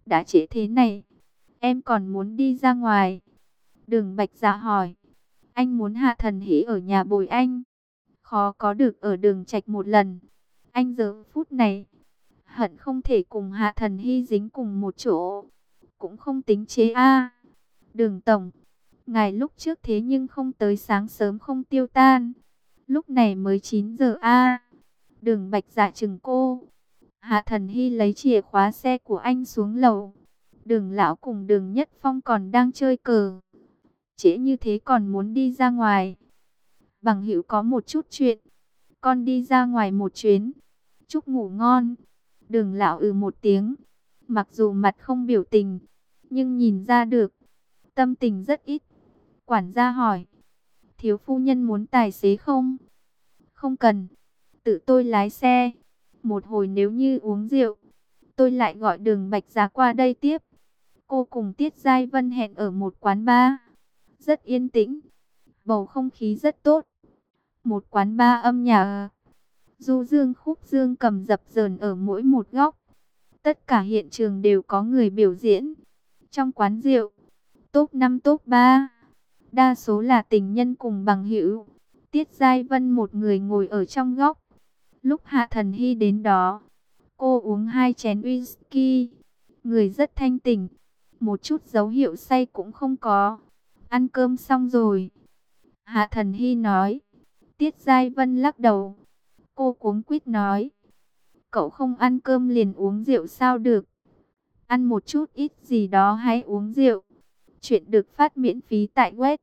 đã trễ thế này, em còn muốn đi ra ngoài. Đường Bạch Dạ hỏi, anh muốn Hạ Thần Hỷ ở nhà bồi anh, khó có được ở Đường Trạch một lần. Anh giờ phút này, hận không thể cùng Hạ Thần Hy dính cùng một chỗ, cũng không tính chế a. Đường Tổng, ngài lúc trước thế nhưng không tới sáng sớm không tiêu tan, lúc này mới 9 giờ a. Đường Bạch Dạ chừng cô. Hạ Thần Hy lấy chìa khóa xe của anh xuống lầu. Đường Lão cùng Đường Nhất Phong còn đang chơi cờ. Trễ như thế còn muốn đi ra ngoài. Bằng hữu có một chút chuyện, con đi ra ngoài một chuyến. Chúc ngủ ngon. Đường Lão một tiếng. Mặc dù mặt không biểu tình, nhưng nhìn ra được, tâm tình rất ít. Quản gia hỏi, thiếu phu nhân muốn tài xế không? Không cần, tự tôi lái xe. Một hồi nếu như uống rượu, tôi lại gọi Đường Bạch Dạ qua đây tiếp. Cô cùng Tiết Giai Vân hẹn ở một quán bar, rất yên tĩnh, bầu không khí rất tốt. Một quán bar âm nhạc, du dương khúc dương cầm dập dờn ở mỗi một góc. Tất cả hiện trường đều có người biểu diễn. Trong quán rượu, top 5 top 3, đa số là tình nhân cùng bằng hữu. Tiết Giai Vân một người ngồi ở trong góc. Lúc Hạ Thần Hy đến đó, cô uống 2 chén whisky, người rất thanh tỉnh, một chút dấu hiệu say cũng không có. Ăn cơm xong rồi, Hạ Thần Hy nói. Tiết Giai Vân lắc đầu. Cô cuống quýt nói, cậu không ăn cơm liền uống rượu sao được? Ăn một chút ít gì đó hay uống rượu. Chuyện được phát miễn phí tại web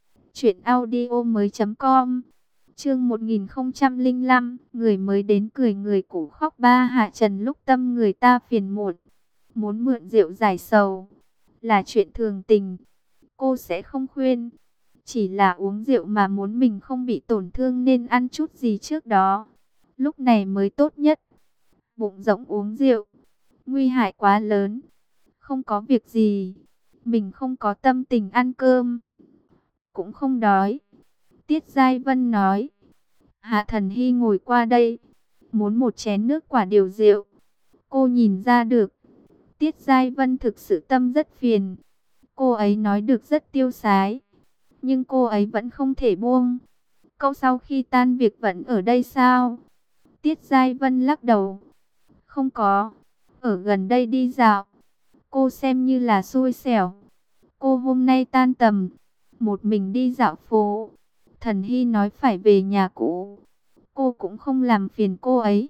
truyệnaudiomoi.com. Chương 1005, người mới đến cười người cũ khóc. Ba Hạ Trần lúc tâm người ta phiền muộn, muốn mượn rượu giải sầu, là chuyện thường tình. Cô sẽ không khuyên, chỉ là uống rượu mà muốn mình không bị tổn thương nên ăn chút gì trước đó, lúc này mới tốt nhất. Bụng rỗng uống rượu, nguy hại quá lớn. Không có việc gì, mình không có tâm tình ăn cơm, cũng không đói. Tiết Giai Vân nói. Hạ Thần Hy ngồi qua đây, muốn một chén nước quả điều rượu. Cô nhìn ra được, Tiết Giai Vân thực sự tâm rất phiền. Cô ấy nói được rất tiêu sái, nhưng cô ấy vẫn không thể buông. Câu sau khi tan việc vẫn ở đây sao? Tiết Giai Vân lắc đầu. Không có, ở gần đây đi dạo. Cô xem như là xui xẻo. Cô hôm nay tan tầm, một mình đi dạo phố. Thần Hy nói phải về nhà cũ, cô cũng không làm phiền cô ấy.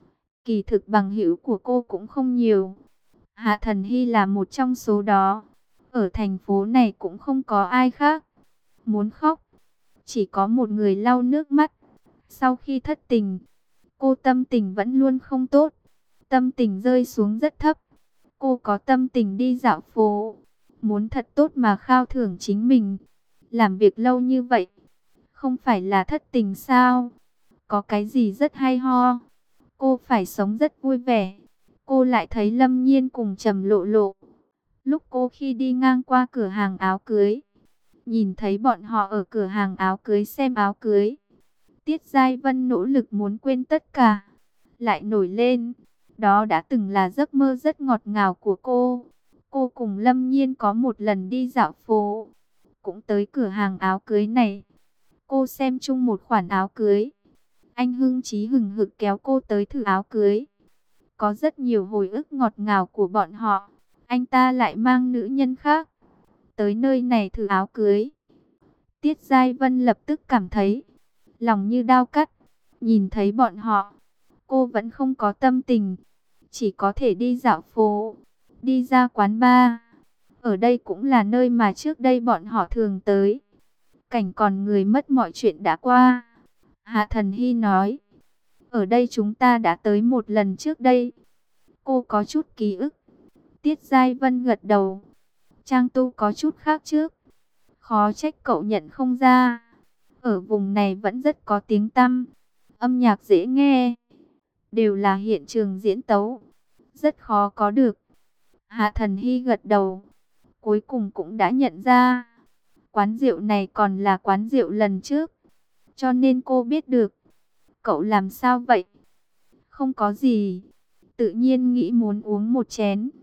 Kỳ thực bằng hữu của cô cũng không nhiều, Hạ Thần Hy là một trong số đó. Ở thành phố này cũng không có ai khác. Muốn khóc, chỉ có một người lau nước mắt. Sau khi thất tình, cô tâm tình vẫn luôn không tốt, tâm tình rơi xuống rất thấp. Cô có tâm tình đi dạo phố, muốn thật tốt mà khao thưởng chính mình. Làm việc lâu như vậy, không phải là thất tình sao? Có cái gì rất hay ho. Cô phải sống rất vui vẻ. Cô lại thấy Lâm Nhiên cùng Trầm Lộ Lộ. Lúc cô khi đi ngang qua cửa hàng áo cưới, nhìn thấy bọn họ ở cửa hàng áo cưới xem áo cưới. Tiết Giai Vân nỗ lực muốn quên tất cả, lại nổi lên. Đó đã từng là giấc mơ rất ngọt ngào của cô. Cô cùng Lâm Nhiên có một lần đi dạo phố, cũng tới cửa hàng áo cưới này. Cô xem chung một khoản áo cưới. Anh hưng chí hừng hực kéo cô tới thử áo cưới. Có rất nhiều hồi ức ngọt ngào của bọn họ. Anh ta lại mang nữ nhân khác tới nơi này thử áo cưới. Tiết Giai Vân lập tức cảm thấy lòng như đao cắt. Nhìn thấy bọn họ, cô vẫn không có tâm tình, chỉ có thể đi dạo phố, đi ra quán bar. Ở đây cũng là nơi mà trước đây bọn họ thường tới. Cảnh còn người mất mọi chuyện đã qua. Hạ Thần Hy nói, ở đây chúng ta đã tới một lần trước đây. Cô có chút ký ức. Tiết Giai Vân gật đầu. Trang tu có chút khác trước, khó trách cậu nhận không ra. Ở vùng này vẫn rất có tiếng tăm, âm nhạc dễ nghe, đều là hiện trường diễn tấu, rất khó có được. Hạ Thần Hy gật đầu, cuối cùng cũng đã nhận ra. Quán rượu này còn là quán rượu lần trước, cho nên cô biết được. Cậu làm sao vậy? Không có gì, tự nhiên nghĩ muốn uống một chén.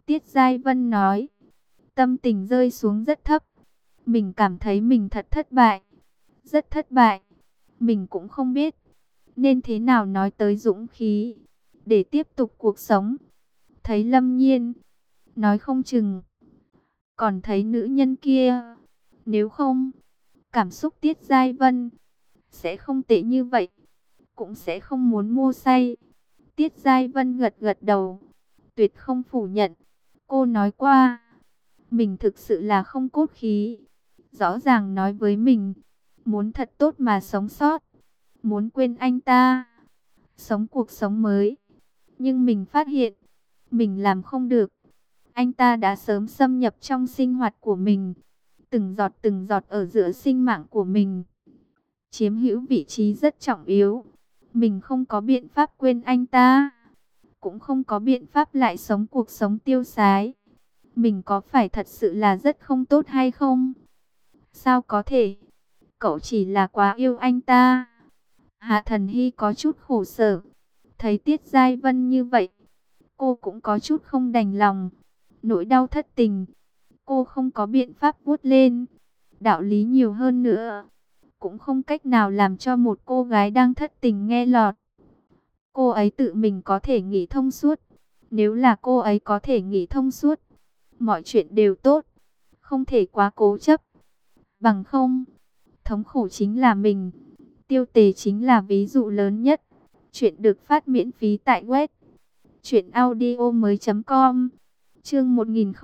Tiết Giai Vân nói, tâm tình rơi xuống rất thấp. Mình cảm thấy mình thật thất bại, rất thất bại. Mình cũng không biết nên thế nào nói tới dũng khí để tiếp tục cuộc sống. Thấy Lâm Nhiên, nói không chừng còn thấy nữ nhân kia. Nếu không, cảm xúc Tiết Giai Vân sẽ không tệ như vậy, cũng sẽ không muốn mua say. Tiết Giai Vân gật gật đầu, tuyệt không phủ nhận. Cô nói qua, mình thực sự là không cốt khí. Rõ ràng nói với mình, muốn thật tốt mà sống sót, muốn quên anh ta, sống cuộc sống mới. Nhưng mình phát hiện, mình làm không được. Anh ta đã sớm xâm nhập trong sinh hoạt của mình, từng giọt ở giữa sinh mạng của mình, chiếm hữu vị trí rất trọng yếu. Mình không có biện pháp quên anh ta, cũng không có biện pháp lại sống cuộc sống tiêu sái. Mình có phải thật sự là rất không tốt hay không? Sao có thể? Cậu chỉ là quá yêu anh ta. Hạ Thần Hy có chút khổ sở. Thấy Tiết Giai Vân như vậy, cô cũng có chút không đành lòng. Nỗi đau thất tình, cô không có biện pháp vuốt lên. Đạo lý nhiều hơn nữa, cũng không cách nào làm cho một cô gái đang thất tình nghe lọt. Cô ấy tự mình có thể nghĩ thông suốt. Nếu là cô ấy có thể nghĩ thông suốt, mọi chuyện đều tốt, không thể quá cố chấp. Bằng không, thống khổ chính là mình. Tiêu Tề chính là ví dụ lớn nhất. Chuyện được phát miễn phí tại web truyệnaudiomoi.com. Chương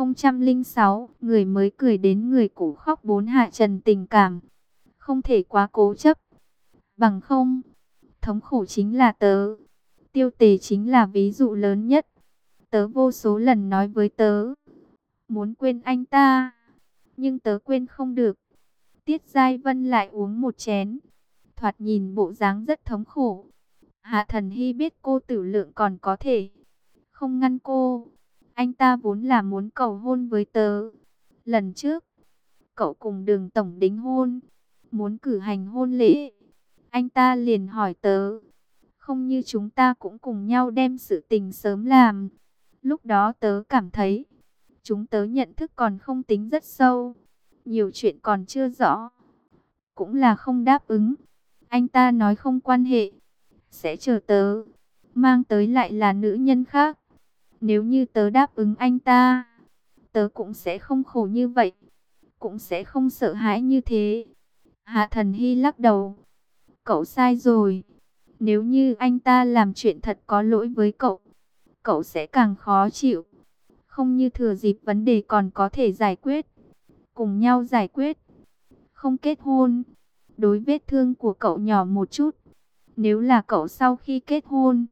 1006, người mới cười đến người cũ khóc. 4. Hạ Trần tình cảm không thể quá cố chấp. Bằng không, thống khổ chính là tớ. Tiêu Tề chính là ví dụ lớn nhất. Tớ vô số lần nói với tớ, muốn quên anh ta, nhưng tớ quên không được. Tiết Giai Vân lại uống một chén, thoạt nhìn bộ dáng rất thống khổ. Hạ Thần Hy biết cô tử lượng còn có thể, không ngăn cô. Anh ta vốn là muốn cầu hôn với tớ. Lần trước, cậu cùng Đường tổng đính hôn, muốn cử hành hôn lễ. Anh ta liền hỏi tớ, không như chúng ta cũng cùng nhau đem sự tình sớm làm. Lúc đó tớ cảm thấy, chúng tớ nhận thức còn không tính rất sâu, nhiều chuyện còn chưa rõ. Cũng là không đáp ứng. Anh ta nói không quan hệ, sẽ chờ tớ, mang tới lại là nữ nhân khác. Nếu như tớ đáp ứng anh ta, tớ cũng sẽ không khổ như vậy, cũng sẽ không sợ hãi như thế. Hạ Thần Hy lắc đầu, cậu sai rồi. Nếu như anh ta làm chuyện thật có lỗi với cậu, cậu sẽ càng khó chịu. Không như thừa dịp vấn đề còn có thể giải quyết, cùng nhau giải quyết. Không kết hôn, đối vết thương của cậu nhỏ một chút. Nếu là cậu sau khi kết hôn,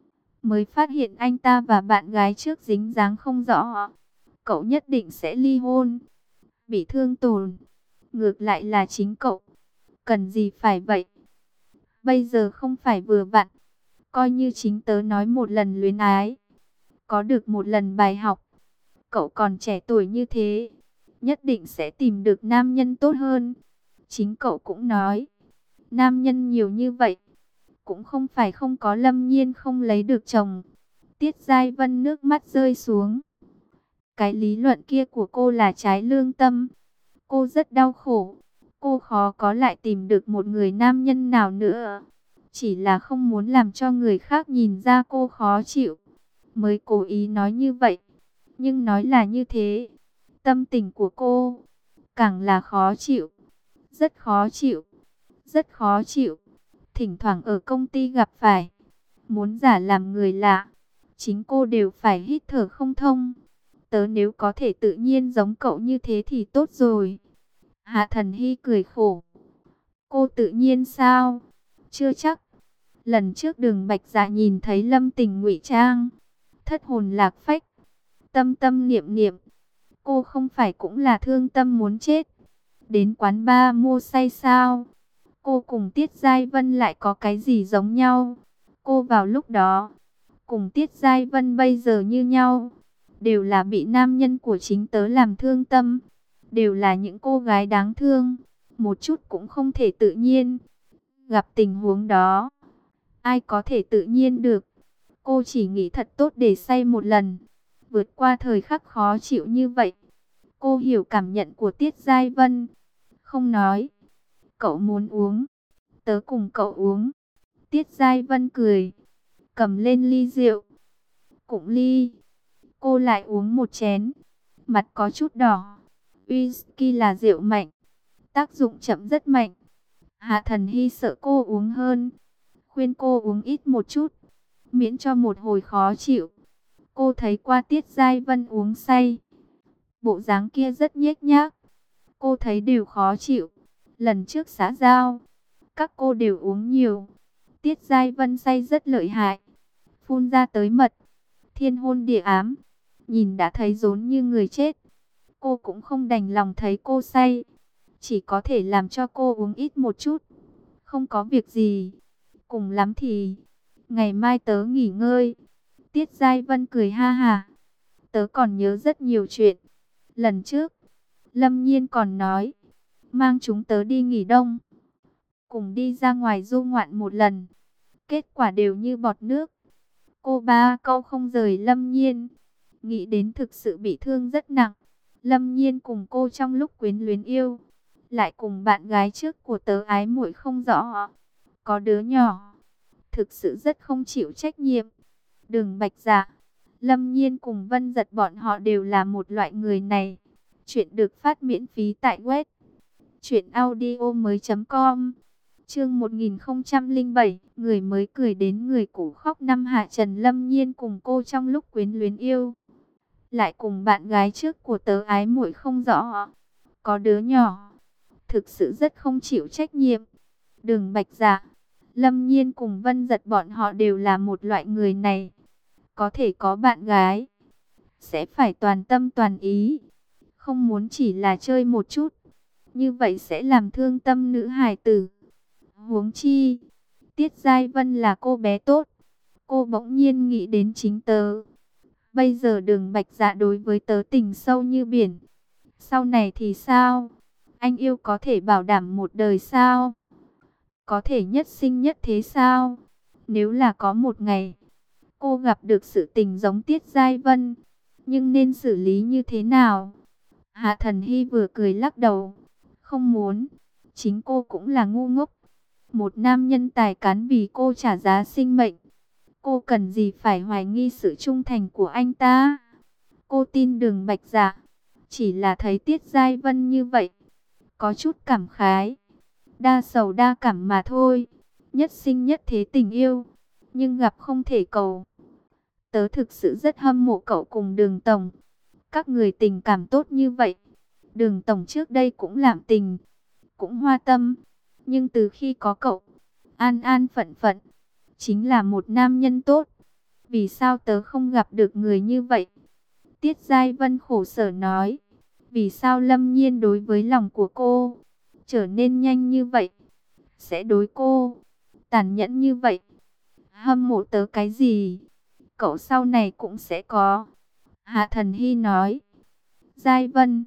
mới phát hiện anh ta và bạn gái trước dính dáng không rõ, cậu nhất định sẽ ly hôn. Bị thương tổn, ngược lại là chính cậu. Cần gì phải vậy? Bây giờ không phải vừa vặn. Coi như chính tớ nói một lần luyến ái, có được một lần bài học. Cậu còn trẻ tuổi như thế, nhất định sẽ tìm được nam nhân tốt hơn. Chính cậu cũng nói, nam nhân nhiều như vậy, cũng không phải không có. Lâm Nhiên không lấy được chồng. Tiết Giai Vân nước mắt rơi xuống. Cái lý luận kia của cô là trái lương tâm. Cô rất đau khổ. Cô khó có lại tìm được một người nam nhân nào nữa. Chỉ là không muốn làm cho người khác nhìn ra cô khó chịu, mới cố ý nói như vậy. Nhưng nói là như thế, tâm tình của cô càng là khó chịu. Rất khó chịu, rất khó chịu. Thỉnh thoảng ở công ty gặp phải, muốn giả làm người lạ, chính cô đều phải hít thở không thông. Tớ nếu có thể tự nhiên giống cậu như thế thì tốt rồi. Hạ Thần Hy cười khổ. Cô tự nhiên sao? Chưa chắc. Lần trước Đường Bạch Dạ nhìn thấy Lâm Tình ngụy trang, thất hồn lạc phách, tâm tâm niệm niệm. Cô không phải cũng là thương tâm muốn chết, đến quán bar mua say sao? Cô cùng Tiết Giai Vân lại có cái gì giống nhau? Cô vào lúc đó, cùng Tiết Giai Vân bây giờ như nhau, đều là bị nam nhân của chính tớ làm thương tâm, đều là những cô gái đáng thương, một chút cũng không thể tự nhiên. Gặp tình huống đó, ai có thể tự nhiên được? Cô chỉ nghĩ thật tốt để say một lần, vượt qua thời khắc khó chịu như vậy. Cô hiểu cảm nhận của Tiết Giai Vân. Không nói. Cậu muốn uống. Tớ cùng cậu uống. Tiết Giai Vân cười. Cầm lên ly rượu. Cụng ly. Cô lại uống một chén. Mặt có chút đỏ. Whisky là rượu mạnh. Tác dụng chậm rất mạnh. Hạ Thần Hy sợ cô uống hơn. Khuyên cô uống ít một chút. Miễn cho một hồi khó chịu. Cô thấy qua Tiết Giai Vân uống say. Bộ dáng kia rất nhếch nhác. Cô thấy đều khó chịu. Lần trước xã giao, các cô đều uống nhiều. Tiết Giai Vân say rất lợi hại. Phun ra tới mật. Thiên hôn địa ám. Nhìn đã thấy rốn như người chết. Cô cũng không đành lòng thấy cô say. Chỉ có thể làm cho cô uống ít một chút. Không có việc gì. Cùng lắm thì ngày mai tớ nghỉ ngơi. Tiết Giai Vân cười ha hà. Tớ còn nhớ rất nhiều chuyện. Lần trước, Lâm Nhiên còn nói, mang chúng tớ đi nghỉ đông. Cùng đi ra ngoài du ngoạn một lần. Kết quả đều như bọt nước. Cô ba câu không rời Lâm Nhiên. Nghĩ đến thực sự bị thương rất nặng. Lâm Nhiên cùng cô trong lúc quyến luyến yêu. Lại cùng bạn gái trước của tớ ái muội không rõ. Có đứa nhỏ. Thực sự rất không chịu trách nhiệm. Đường Bạch Dạ, Lâm Nhiên cùng Vân Giật bọn họ đều là một loại người này. Chuyện được phát miễn phí tại web truyệnaudiomoi.com. Chương 1007, người mới cười đến người cũ khóc năm Hạ Trần. Lâm Nhiên cùng cô trong lúc quyến luyến yêu. Lại cùng bạn gái trước của tớ ái muội không rõ. Có đứa nhỏ. Thực sự rất không chịu trách nhiệm. Đường Bạch Dạ, Lâm Nhiên cùng Vân Giật bọn họ đều là một loại người này. Có thể có bạn gái, sẽ phải toàn tâm toàn ý. Không muốn chỉ là chơi một chút. Như vậy sẽ làm thương tâm nữ hài tử. Huống chi, Tiết Giai Vân là cô bé tốt. Cô bỗng nhiên nghĩ đến chính tớ. Bây giờ Đường Bạch Dạ đối với tớ tình sâu như biển. Sau này thì sao? Anh yêu có thể bảo đảm một đời sao? Có thể nhất sinh nhất thế sao? Nếu là có một ngày cô gặp được sự tình giống Tiết Giai Vân, nhưng nên xử lý như thế nào? Hạ Thần Hy vừa cười lắc đầu. Không muốn. Chính cô cũng là ngu ngốc. Một nam nhân tài cán vì cô trả giá sinh mệnh. Cô cần gì phải hoài nghi sự trung thành của anh ta? Cô tin Đường Bạch Dạ. Chỉ là thấy Tiết Giai Vân như vậy, có chút cảm khái. Đa sầu đa cảm mà thôi. Nhất sinh nhất thế tình yêu, nhưng gặp không thể cầu. Tớ thực sự rất hâm mộ cậu cùng Đường Tổng. Các người tình cảm tốt như vậy. Đường Tổng trước đây cũng làm tình, cũng hoa tâm. Nhưng từ khi có cậu, an an phận phận, chính là một nam nhân tốt. Vì sao tớ không gặp được người như vậy? Tiết Giai Vân khổ sở nói. Vì sao Lâm Nhiên đối với lòng của cô trở nên nhanh như vậy? Sẽ đối cô tàn nhẫn như vậy? Hâm mộ tớ cái gì? Cậu sau này cũng sẽ có. Hạ Thần Hy nói. Giai Vân,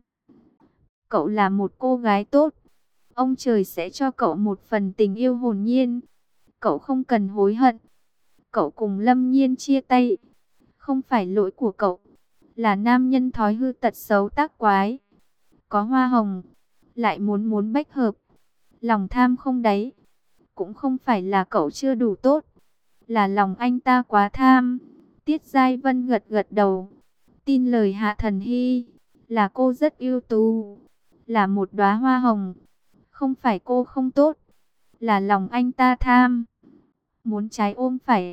cậu là một cô gái tốt. Ông trời sẽ cho cậu một phần tình yêu hồn nhiên. Cậu không cần hối hận. Cậu cùng Lâm Nhiên chia tay, không phải lỗi của cậu. Là nam nhân thói hư tật xấu tác quái. Có hoa hồng, lại muốn bách hợp. Lòng tham không đáy. Cũng không phải là cậu chưa đủ tốt, là lòng anh ta quá tham. Tiết Giai Vân gật gật đầu. Tin lời Hạ Thần Hy. Là cô rất ưu tú. Là một đóa hoa hồng. Không phải cô không tốt, là lòng anh ta tham. Muốn trái ôm phải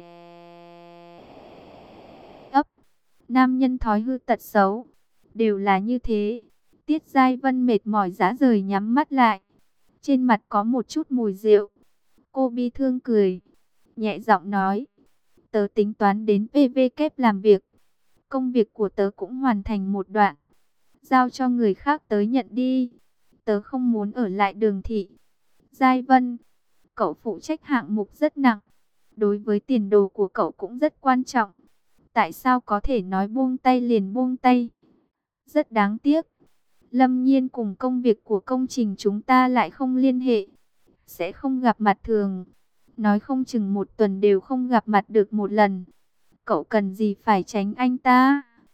ấp. Nam nhân thói hư tật xấu đều là như thế. Tiết Giai Vân mệt mỏi rã rời nhắm mắt lại. Trên mặt có một chút mùi rượu. Cô bi thương cười, nhẹ giọng nói. Tớ tính toán đến PV làm việc. Công việc của tớ cũng hoàn thành một đoạn. Giao cho người khác tới nhận đi. Tớ không muốn ở lại Đường thị. Giai Vân, cậu phụ trách hạng mục rất nặng. Đối với tiền đồ của cậu cũng rất quan trọng. Tại sao có thể nói buông tay liền buông tay? Rất đáng tiếc. Lâm Nhiên cùng công việc của công trình chúng ta lại không liên hệ. Sẽ không gặp mặt thường. Nói không chừng một tuần đều không gặp mặt được một lần. Cậu cần gì phải tránh anh ta?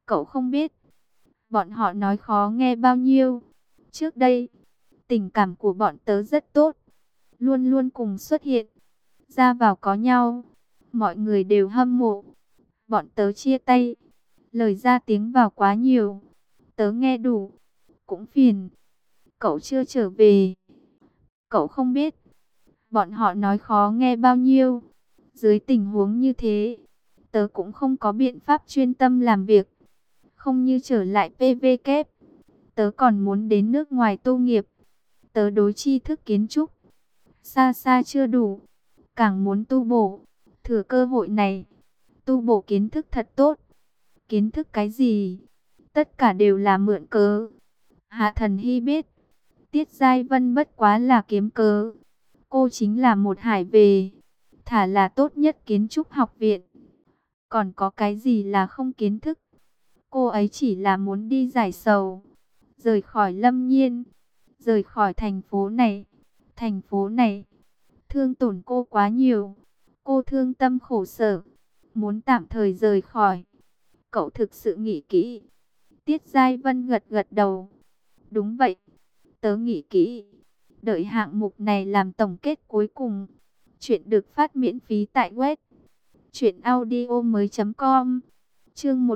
Cậu không biết, bọn họ nói khó nghe bao nhiêu. Trước đây, tình cảm của bọn tớ rất tốt, luôn luôn cùng xuất hiện, ra vào có nhau, mọi người đều hâm mộ. Bọn tớ chia tay, lời ra tiếng vào quá nhiều, tớ nghe đủ, cũng phiền. Cậu chưa trở về, cậu không biết, bọn họ nói khó nghe bao nhiêu. Dưới tình huống như thế, tớ cũng không có biện pháp chuyên tâm làm việc. Không như trở lại PVK, tớ còn muốn đến nước ngoài tu nghiệp. Tớ đối tri thức kiến trúc xa xa chưa đủ, càng muốn tu bổ. Thừa cơ hội này, tu bổ kiến thức thật tốt. Kiến thức cái gì? Tất cả đều là mượn cớ. Hạ Thần Hy biết, Tiết Giai Vân bất quá là kiếm cớ. Cô chính là một hải về, thả là tốt nhất kiến trúc học viện. Còn có cái gì là không kiến thức? Cô ấy chỉ là muốn đi giải sầu, rời khỏi Lâm Nhiên, rời khỏi thành phố này. Thành phố này thương tổn cô quá nhiều, cô thương tâm khổ sở, muốn tạm thời rời khỏi. Cậu thực sự nghĩ kỹ? Tiết Giai Vân gật gật đầu. Đúng vậy, tớ nghĩ kỹ. Đợi hạng mục này làm tổng kết cuối cùng. Chuyện được phát miễn phí tại web truyệnaudiomoi.com. Chương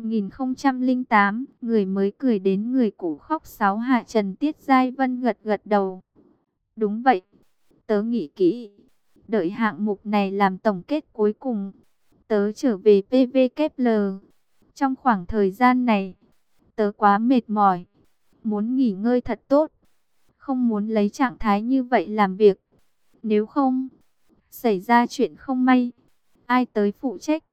1008, người mới cười đến người cũ khóc sáo hạ trần. Tiết Giai Vân gật gật đầu. Đúng vậy, tớ nghĩ kỹ. Đợi hạng mục này làm tổng kết cuối cùng, tớ trở về PVKL. Trong khoảng thời gian này, tớ quá mệt mỏi, muốn nghỉ ngơi thật tốt, không muốn lấy trạng thái như vậy làm việc. Nếu không, xảy ra chuyện không may, ai tới phụ trách?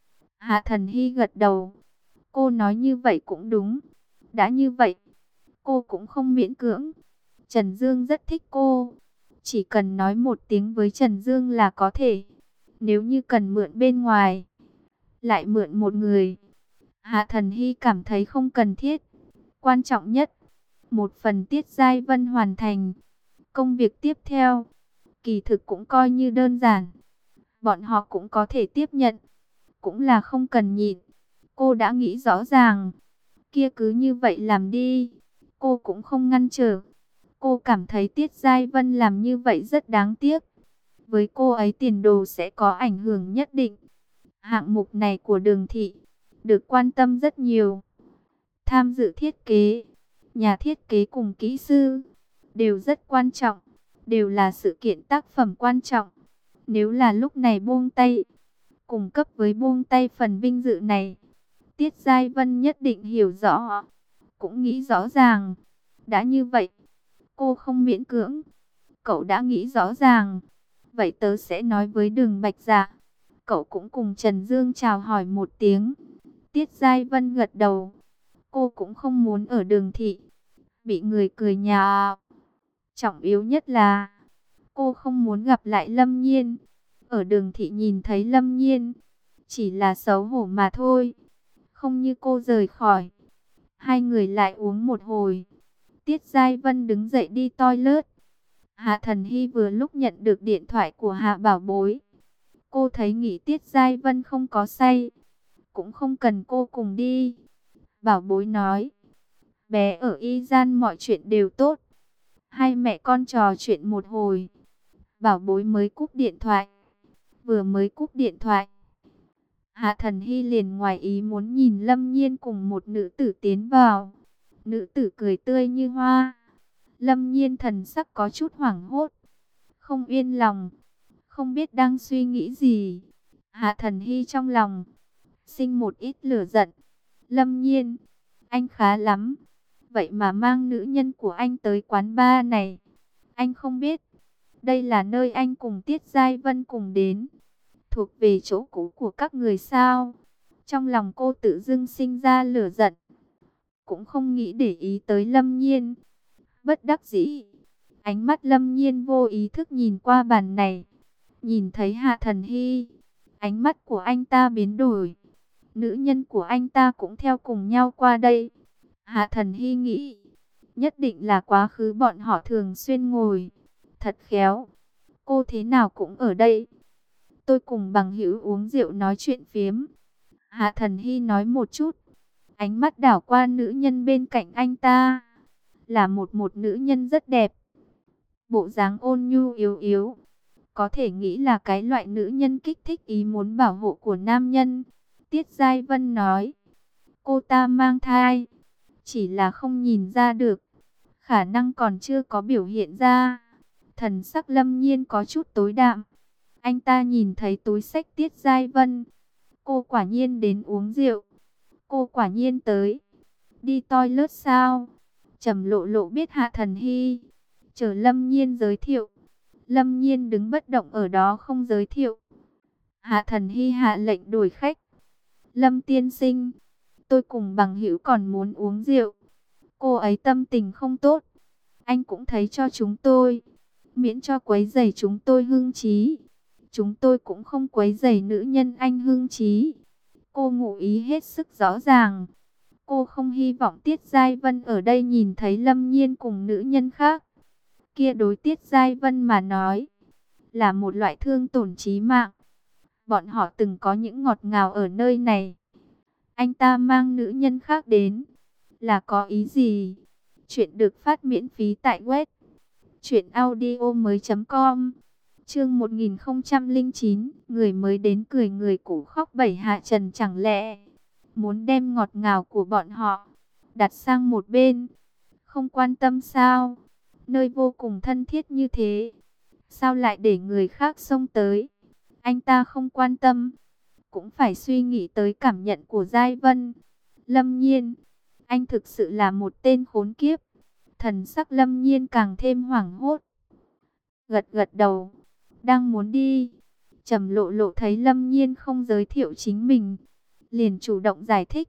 Hạ Thần Hy gật đầu. Cô nói như vậy cũng đúng. Đã như vậy, cô cũng không miễn cưỡng. Trần Dương rất thích cô. Chỉ cần nói một tiếng với Trần Dương là có thể. Nếu như cần mượn bên ngoài, lại mượn một người, Hạ Thần Hy cảm thấy không cần thiết. Quan trọng nhất, một phần Tiết Giai Vân hoàn thành. Công việc tiếp theo, kỳ thực cũng coi như đơn giản. Bọn họ cũng có thể tiếp nhận, cũng là không cần nhịn. Cô đã nghĩ rõ ràng, kia cứ như vậy làm đi. Cô cũng không ngăn trở. Cô cảm thấy Tiết Giai Vân làm như vậy rất đáng tiếc. Với cô ấy tiền đồ sẽ có ảnh hưởng nhất định. Hạng mục này của Đường Thị được quan tâm rất nhiều. Tham dự thiết kế, nhà thiết kế cùng kỹ sư đều rất quan trọng, đều là sự kiện tác phẩm quan trọng. Nếu là lúc này buông tay, cùng cấp với buông tay phần vinh dự này, Tiết Giai Vân nhất định hiểu rõ, cũng nghĩ rõ ràng. Đã như vậy, cô không miễn cưỡng. Cậu đã nghĩ rõ ràng, vậy tớ sẽ nói với Đường Bạch Dạ. Cậu cũng cùng Trần Dương chào hỏi một tiếng. Tiết Giai Vân gật đầu. Cô cũng không muốn ở Đường Thị bị người cười nhạo. Trọng yếu nhất là cô không muốn gặp lại Lâm Nhiên. Ở Đường Thị nhìn thấy Lâm Nhiên chỉ là xấu hổ mà thôi, không như cô rời khỏi. Hai người lại uống một hồi. Tiết Giai Vân đứng dậy đi toilet. Hạ Thần Hy vừa lúc nhận được điện thoại của Hạ Bảo Bối. Cô thấy nghĩ Tiết Giai Vân không có say, cũng không cần cô cùng đi. Bảo Bối nói, bé ở Y Gian mọi chuyện đều tốt. Hai mẹ con trò chuyện một hồi, Bảo Bối mới cúp điện thoại. Vừa mới cúp điện thoại, Hạ Thần Hy liền ngoài ý muốn nhìn Lâm Nhiên cùng một nữ tử tiến vào. Nữ tử cười tươi như hoa. Lâm Nhiên thần sắc có chút hoảng hốt, không yên lòng, không biết đang suy nghĩ gì. Hạ Thần Hy trong lòng sinh một ít lửa giận. Lâm Nhiên, anh khá lắm, vậy mà mang nữ nhân của anh tới quán bar này. Anh không biết, đây là nơi anh cùng Tiết Giai Vân cùng đến, thuộc về chỗ cũ của các người sao? Trong lòng cô tự dưng sinh ra lửa giận, cũng không nghĩ để ý tới Lâm Nhiên. Bất đắc dĩ, ánh mắt Lâm Nhiên vô ý thức nhìn qua bàn này, nhìn thấy Hạ Thần Hy, ánh mắt của anh ta biến đổi. Nữ nhân của anh ta cũng theo cùng nhau qua đây. Hạ Thần Hy nghĩ, nhất định là quá khứ bọn họ thường xuyên ngồi. Thật khéo, cô thế nào cũng ở đây. Tôi cùng bằng hữu uống rượu nói chuyện phiếm. Hạ Thần Hy nói một chút. Ánh mắt đảo qua nữ nhân bên cạnh anh ta. Là một nữ nhân rất đẹp. Bộ dáng ôn nhu yếu yếu. Có thể nghĩ là cái loại nữ nhân kích thích ý muốn bảo hộ của nam nhân. Tiết Giai Vân nói. Cô ta mang thai. Chỉ là không nhìn ra được. Khả năng còn chưa có biểu hiện ra. Thần sắc Lâm Nhiên có chút tối đạm. Anh ta nhìn thấy túi xách Tiết Giai Vân. Cô quả nhiên đến uống rượu. Cô quả nhiên tới. Đi toilet sao? Trầm Lộ Lộ biết Hạ Thần Hy. Chờ Lâm Nhiên giới thiệu. Lâm Nhiên đứng bất động ở đó không giới thiệu. Hạ Thần Hy hạ lệnh đổi khách. Lâm tiên sinh, tôi cùng bằng hữu còn muốn uống rượu. Cô ấy tâm tình không tốt. Anh cũng thấy cho chúng tôi. Miễn cho quấy rầy chúng tôi hưng trí. Chúng tôi cũng không quấy rầy nữ nhân anh hưng trí. Cô ngụ ý hết sức rõ ràng. Cô không hy vọng Tiết Giai Vân ở đây nhìn thấy Lâm Nhiên cùng nữ nhân khác. Kia đối Tiết Giai Vân mà nói, là một loại thương tổn chí mạng. Bọn họ từng có những ngọt ngào ở nơi này. Anh ta mang nữ nhân khác đến, là có ý gì? Chuyện được phát miễn phí tại web truyệnaudiomoi.com. Chương 1009, người mới đến cười người cũ khóc. Bảy Hạ Trần chẳng lẽ muốn đem ngọt ngào của bọn họ đặt sang một bên, không quan tâm sao? Nơi vô cùng thân thiết như thế, sao lại để người khác xông tới? Anh ta không quan tâm, cũng phải suy nghĩ tới cảm nhận của Giai Vân. Lâm Nhiên, anh thực sự là một tên khốn kiếp. Thần sắc Lâm Nhiên càng thêm hoảng hốt. Gật gật đầu, đang muốn đi. Trầm Lộ Lộ thấy Lâm Nhiên không giới thiệu chính mình, liền chủ động giải thích.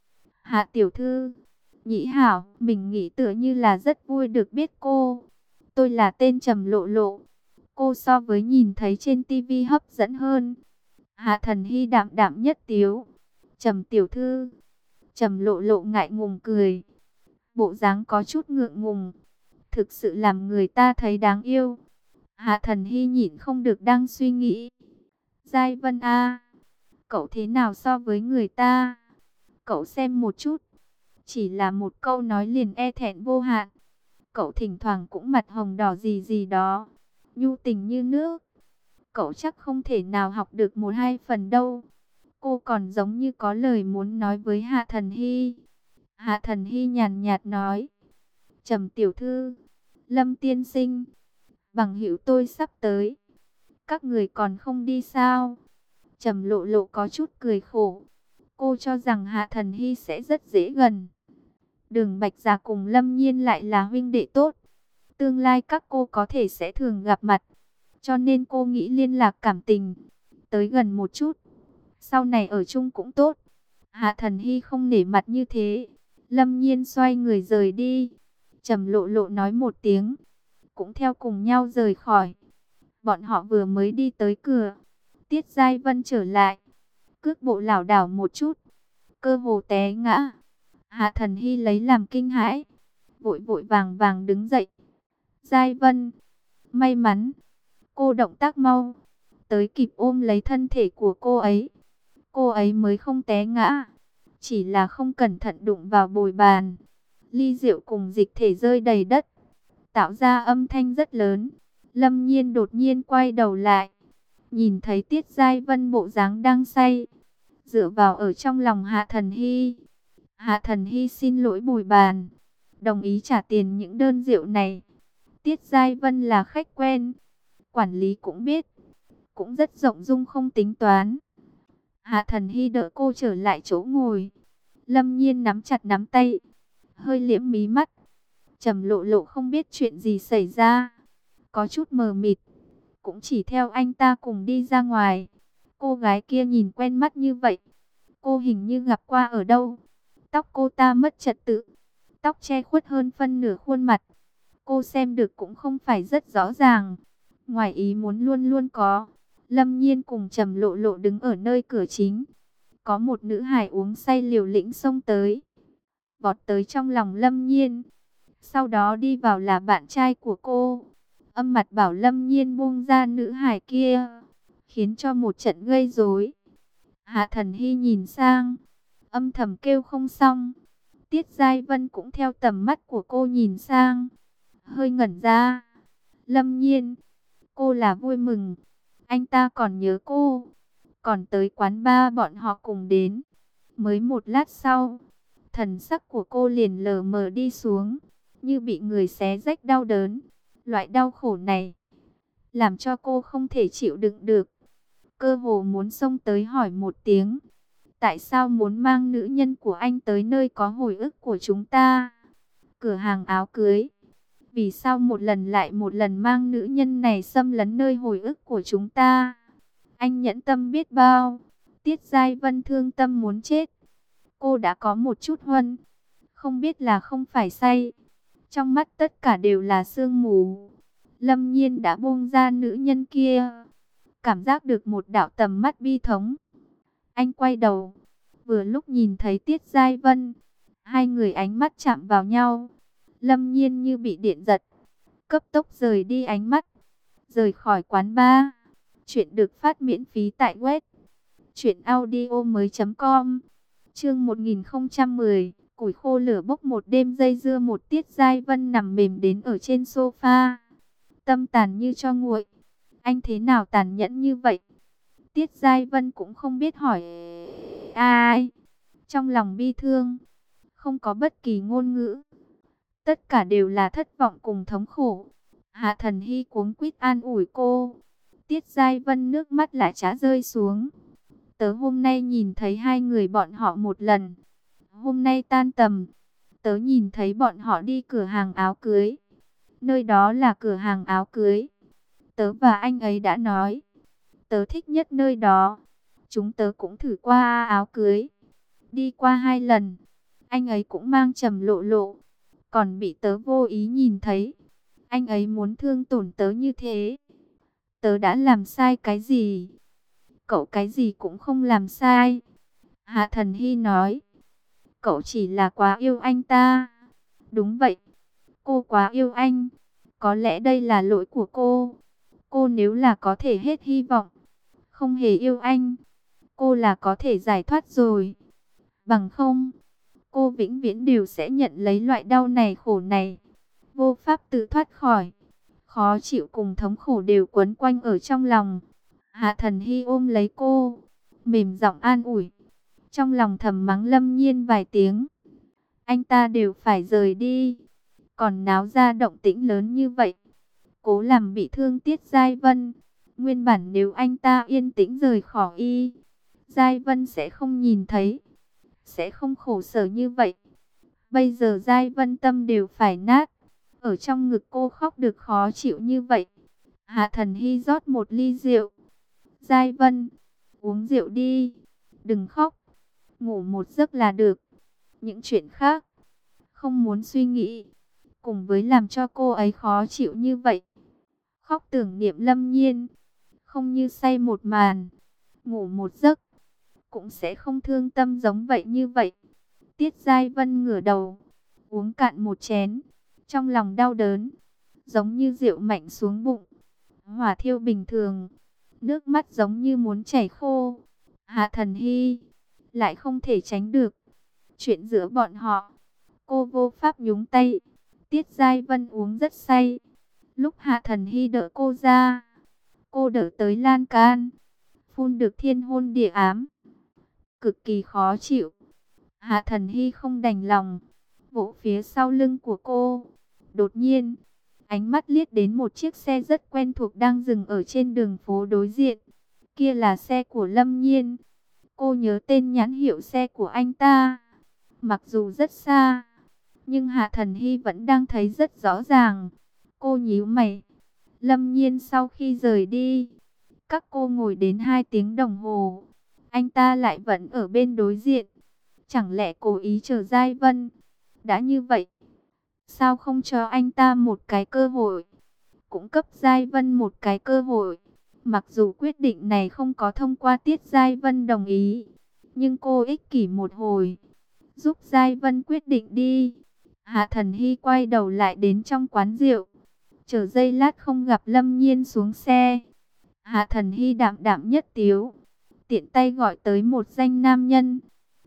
Hạ tiểu thư, Nhĩ hảo, mình nghĩ tựa như là rất vui được biết cô. Tôi là tên Trầm Lộ Lộ. Cô so với nhìn thấy trên tivi hấp dẫn hơn. Hạ Thần Hy đạm đạm nhất tiếu. Trầm tiểu thư. Trầm Lộ Lộ ngại ngùng cười. Bộ dáng có chút ngượng ngùng. Thực sự làm người ta thấy đáng yêu. Hạ Thần Hy nhịn không được đang suy nghĩ. Giai Vân a, cậu thế nào so với người ta? Cậu xem một chút. Chỉ là một câu nói liền e thẹn vô hạn. Cậu thỉnh thoảng cũng mặt hồng đỏ gì gì đó. Nhu tình như nước. Cậu chắc không thể nào học được một hai phần đâu. Cô còn giống như có lời muốn nói với Hạ Thần Hy. Hạ Thần Hy nhàn nhạt nói. Trầm tiểu thư, Lâm tiên sinh, bằng hữu tôi sắp tới. Các người còn không đi sao? Trầm Lộ Lộ có chút cười khổ. Cô cho rằng Hạ Thần Hy sẽ rất dễ gần. Đường Bạch Già cùng Lâm Nhiên lại là huynh đệ tốt. Tương lai các cô có thể sẽ thường gặp mặt. Cho nên cô nghĩ liên lạc cảm tình. Tới gần một chút. Sau này ở chung cũng tốt. Hạ Thần Hy không nể mặt như thế. Lâm Nhiên xoay người rời đi. Trầm Lộ Lộ nói một tiếng. Cũng theo cùng nhau rời khỏi. Bọn họ vừa mới đi tới cửa. Tiết Giai Vân trở lại. Cước bộ lảo đảo một chút. Cơ hồ té ngã. Hạ Thần Hy lấy làm kinh hãi. Vội vội vàng vàng đứng dậy. Giai Vân. May mắn. Cô động tác mau. Tới kịp ôm lấy thân thể của cô ấy. Cô ấy mới không té ngã. Chỉ là không cẩn thận đụng vào bồi bàn. Ly rượu cùng dịch thể rơi đầy đất. Tạo ra âm thanh rất lớn. Lâm Nhiên đột nhiên quay đầu lại. Nhìn thấy Tiết Giai Vân bộ dáng đang say. Dựa vào ở trong lòng Hạ Thần Hy. Hạ Thần Hy xin lỗi bồi bàn. Đồng ý trả tiền những đơn rượu này. Tiết Giai Vân là khách quen. Quản lý cũng biết. Cũng rất rộng dung không tính toán. Hạ Thần Hy đỡ cô trở lại chỗ ngồi. Lâm Nhiên nắm chặt nắm tay. Hơi liễm mí mắt. Trầm Lộ Lộ không biết chuyện gì xảy ra. Có chút mờ mịt. Cũng chỉ theo anh ta cùng đi ra ngoài. Cô gái kia nhìn quen mắt như vậy. Cô hình như gặp qua ở đâu. Tóc cô ta mất trật tự. Tóc che khuất hơn phân nửa khuôn mặt. Cô xem được cũng không phải rất rõ ràng. Ngoài ý muốn luôn luôn có. Lâm Nhiên cùng Trầm Lộ Lộ đứng ở nơi cửa chính. Có một nữ hài uống say liều lĩnh xông tới. Vọt tới trong lòng Lâm Nhiên. Sau đó đi vào là bạn trai của cô. Âm mặt bảo Lâm Nhiên buông ra nữ hài kia. Khiến cho một trận gây rối. Hạ Thần Hy nhìn sang. âm thầm kêu không xong. Tiết Giai Vân cũng theo tầm mắt của cô nhìn sang, hơi ngẩn ra. Lâm Nhiên, cô là vui mừng, anh ta còn nhớ cô, còn tới quán bar bọn họ cùng đến. Mới một lát sau, thần sắc của cô liền lờ mờ đi xuống, như bị người xé rách đau đớn. Loại đau khổ này làm cho cô không thể chịu đựng được, cơ hồ muốn xông tới hỏi một tiếng. Tại sao muốn mang nữ nhân của anh tới nơi có hồi ức của chúng ta? Cửa hàng áo cưới. Vì sao một lần lại một lần mang nữ nhân này xâm lấn nơi hồi ức của chúng ta? Anh nhẫn tâm biết bao. Tiết Giai Vân thương tâm muốn chết. Cô đã có một chút huân, không biết là không phải say. Trong mắt tất cả đều là sương mù. Lâm Nhiên đã buông ra nữ nhân kia, cảm giác được một đạo tầm mắt bi thống. Anh quay đầu, vừa lúc nhìn thấy Tiết Giai Vân. Hai người ánh mắt chạm vào nhau. Lâm Nhiên như bị điện giật, cấp tốc rời đi ánh mắt, rời khỏi quán bar. Chuyện được phát miễn phí tại web truyệnaudiomoi.com. Chương 1010, củi khô lửa bốc một đêm dây dưa một. Tiết Giai Vân nằm mềm đến ở trên sofa, tâm tàn như tro nguội. Anh thế nào tàn nhẫn như vậy? Tiết Giai Vân cũng không biết hỏi ai. Trong lòng bi thương, không có bất kỳ ngôn ngữ. Tất cả đều là thất vọng cùng thống khổ. Hạ Thần Hy cuống quýt an ủi cô. Tiết Giai Vân nước mắt lại chả rơi xuống. Tớ hôm nay nhìn thấy hai người bọn họ một lần. Hôm nay tan tầm, tớ nhìn thấy bọn họ đi cửa hàng áo cưới. Nơi đó là cửa hàng áo cưới. Tớ và anh ấy đã nói, tớ thích nhất nơi đó. Chúng tớ cũng thử qua áo cưới, đi qua 2 lần. Anh ấy cũng mang Trầm Lộ Lộ, còn bị tớ vô ý nhìn thấy. Anh ấy muốn thương tổn tớ như thế. Tớ đã làm sai cái gì? Cậu cái gì cũng không làm sai. Hạ Thần Hy nói, cậu chỉ là quá yêu anh ta. Đúng vậy, cô quá yêu anh. Có lẽ đây là lỗi của cô. Cô nếu là có thể hết hy vọng, không hề yêu anh, cô là có thể giải thoát rồi. Bằng không, cô vĩnh viễn đều sẽ nhận lấy loại đau này khổ này, vô pháp tự thoát khỏi. Khó chịu cùng thống khổ đều quấn quanh ở trong lòng. Hạ Thần Hy ôm lấy cô, mềm giọng an ủi. Trong lòng thầm mắng Lâm Nhiên vài tiếng. Anh ta đều phải rời đi, còn náo ra động tĩnh lớn như vậy, cố làm bị thương Tiết Giai Vân. Nguyên bản nếu anh ta yên tĩnh rời khỏi Giai Vân sẽ không nhìn thấy, sẽ không khổ sở như vậy. Bây giờ Giai Vân tâm đều phải nát, ở trong ngực cô khóc được khó chịu như vậy. Hạ Thần Hy rót một ly rượu. Giai Vân, uống rượu đi, đừng khóc, ngủ một giấc là được. Những chuyện khác, không muốn suy nghĩ, cùng với làm cho cô ấy khó chịu như vậy. Khóc tưởng niệm Lâm Nhiên, không như say một màn, ngủ một giấc, cũng sẽ không thương tâm giống vậy như vậy. Tiết Giai Vân ngửa đầu, uống cạn một chén, trong lòng đau đớn, giống như rượu mạnh xuống bụng, hỏa thiêu bình thường, nước mắt giống như muốn chảy khô. Hạ Thần Hy lại không thể tránh được. Chuyện giữa bọn họ, cô vô pháp nhúng tay. Tiết Giai Vân uống rất say. Lúc Hạ Thần Hy đỡ cô ra, cô đỡ tới lan can, phun được thiên hôn địa ám, cực kỳ khó chịu. Hạ Thần Hy không đành lòng, vỗ phía sau lưng của cô. Đột nhiên, ánh mắt liếc đến một chiếc xe rất quen thuộc đang dừng ở trên đường phố đối diện. Kia là xe của Lâm Nhiên. Cô nhớ tên nhãn hiệu xe của anh ta. Mặc dù rất xa, nhưng Hạ Thần Hy vẫn đang thấy rất rõ ràng. Cô nhíu mày. Lâm Nhiên sau khi rời đi, các cô ngồi đến 2 tiếng đồng hồ, anh ta lại vẫn ở bên đối diện. Chẳng lẽ cố ý chờ Giai Vân? Đã như vậy, sao không cho anh ta một cái cơ hội, cũng cấp Giai Vân một cái cơ hội? Mặc dù quyết định này không có thông qua Tiết Giai Vân đồng ý, nhưng cô ích kỷ một hồi, giúp Giai Vân quyết định đi. Hạ Thần Hy quay đầu lại đến trong quán rượu, chờ giây lát không gặp Lâm Nhiên xuống xe. Hạ Thần Hy đạm đạm nhất tiếu, tiện tay gọi tới một danh nam nhân.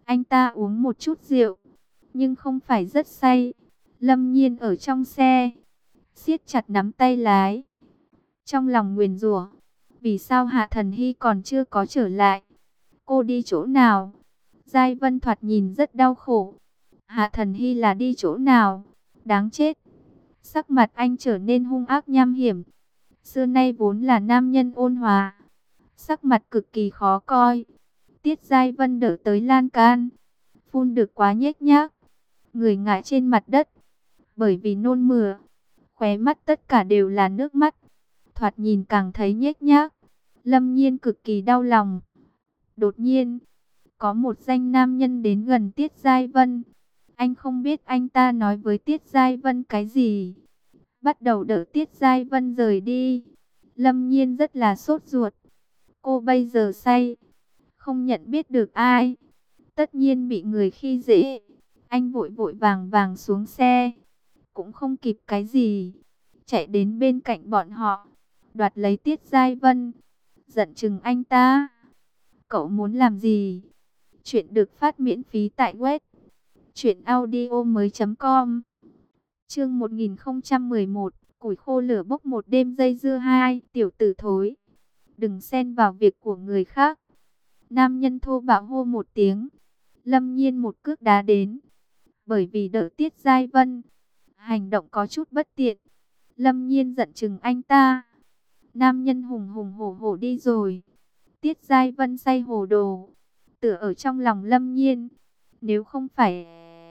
Anh ta uống một chút rượu, nhưng không phải rất say. Lâm Nhiên ở trong xe, siết chặt nắm tay lái, trong lòng nguyền rủa, vì sao Hạ Thần Hy còn chưa có trở lại? Cô đi chỗ nào? Giai Vân thoạt nhìn rất đau khổ. Hạ Thần Hy là đi chỗ nào? Đáng chết. Sắc mặt anh trở nên hung ác nham hiểm. Xưa nay vốn là nam nhân ôn hòa, sắc mặt cực kỳ khó coi. Tiết Giai Vân đỡ tới lan can, phun được quá nhếch nhác, người ngã trên mặt đất, bởi vì nôn mửa, khóe mắt tất cả đều là nước mắt, thoạt nhìn càng thấy nhếch nhác. Lâm Nhiên cực kỳ đau lòng. Đột nhiên, có một danh nam nhân đến gần Tiết Giai Vân. Anh không biết anh ta nói với Tiết Giai Vân cái gì, bắt đầu đỡ Tiết Giai Vân rời đi. Lâm Nhiên rất là sốt ruột. Cô bây giờ say, không nhận biết được ai, tất nhiên bị người khi dễ. Anh vội vội vàng vàng xuống xe, cũng không kịp cái gì, chạy đến bên cạnh bọn họ, đoạt lấy Tiết Giai Vân, giận chừng anh ta. Cậu muốn làm gì? Chuyện được phát miễn phí tại web truyệnaudiomoi.com. Chương 1011, củi khô lửa bốc một đêm dây dưa hai. Tiểu tử thối, đừng xen vào việc của người khác. Nam nhân thô bạo hô một tiếng. Lâm Nhiên một cước đá đến. Bởi vì đỡ Tiết Giai Vân, hành động có chút bất tiện, Lâm Nhiên giận chừng anh ta. Nam nhân hùng hùng hổ hổ đi rồi. Tiết Giai Vân say hồ đồ, tựa ở trong lòng Lâm Nhiên. Nếu không phải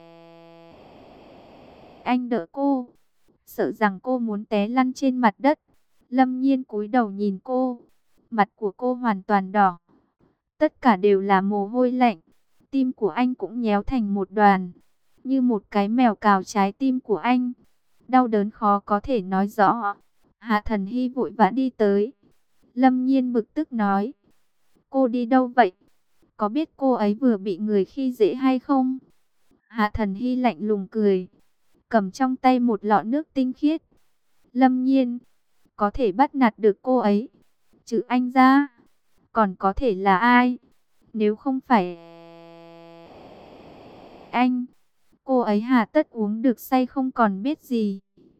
anh đỡ cô, sợ rằng cô muốn té lăn trên mặt đất. Lâm Nhiên cúi đầu nhìn cô, mặt của cô hoàn toàn đỏ, tất cả đều là mồ hôi lạnh. Tim của anh cũng nhéo thành một đoàn, như một cái mèo cào trái tim của anh. Đau đớn khó có thể nói rõ. Hạ Thần Hy vội vã đi tới. Lâm Nhiên bực tức nói, cô đi đâu vậy? Có biết cô ấy vừa bị người khi dễ hay không? Hạ Thần Hy lạnh lùng cười, cầm trong tay một lọ nước tinh khiết. Lâm Nhiên, có thể bắt nạt được cô ấy, trừ anh ra, còn có thể là ai? Nếu không phải anh, cô ấy hà tất uống được say không còn biết gì.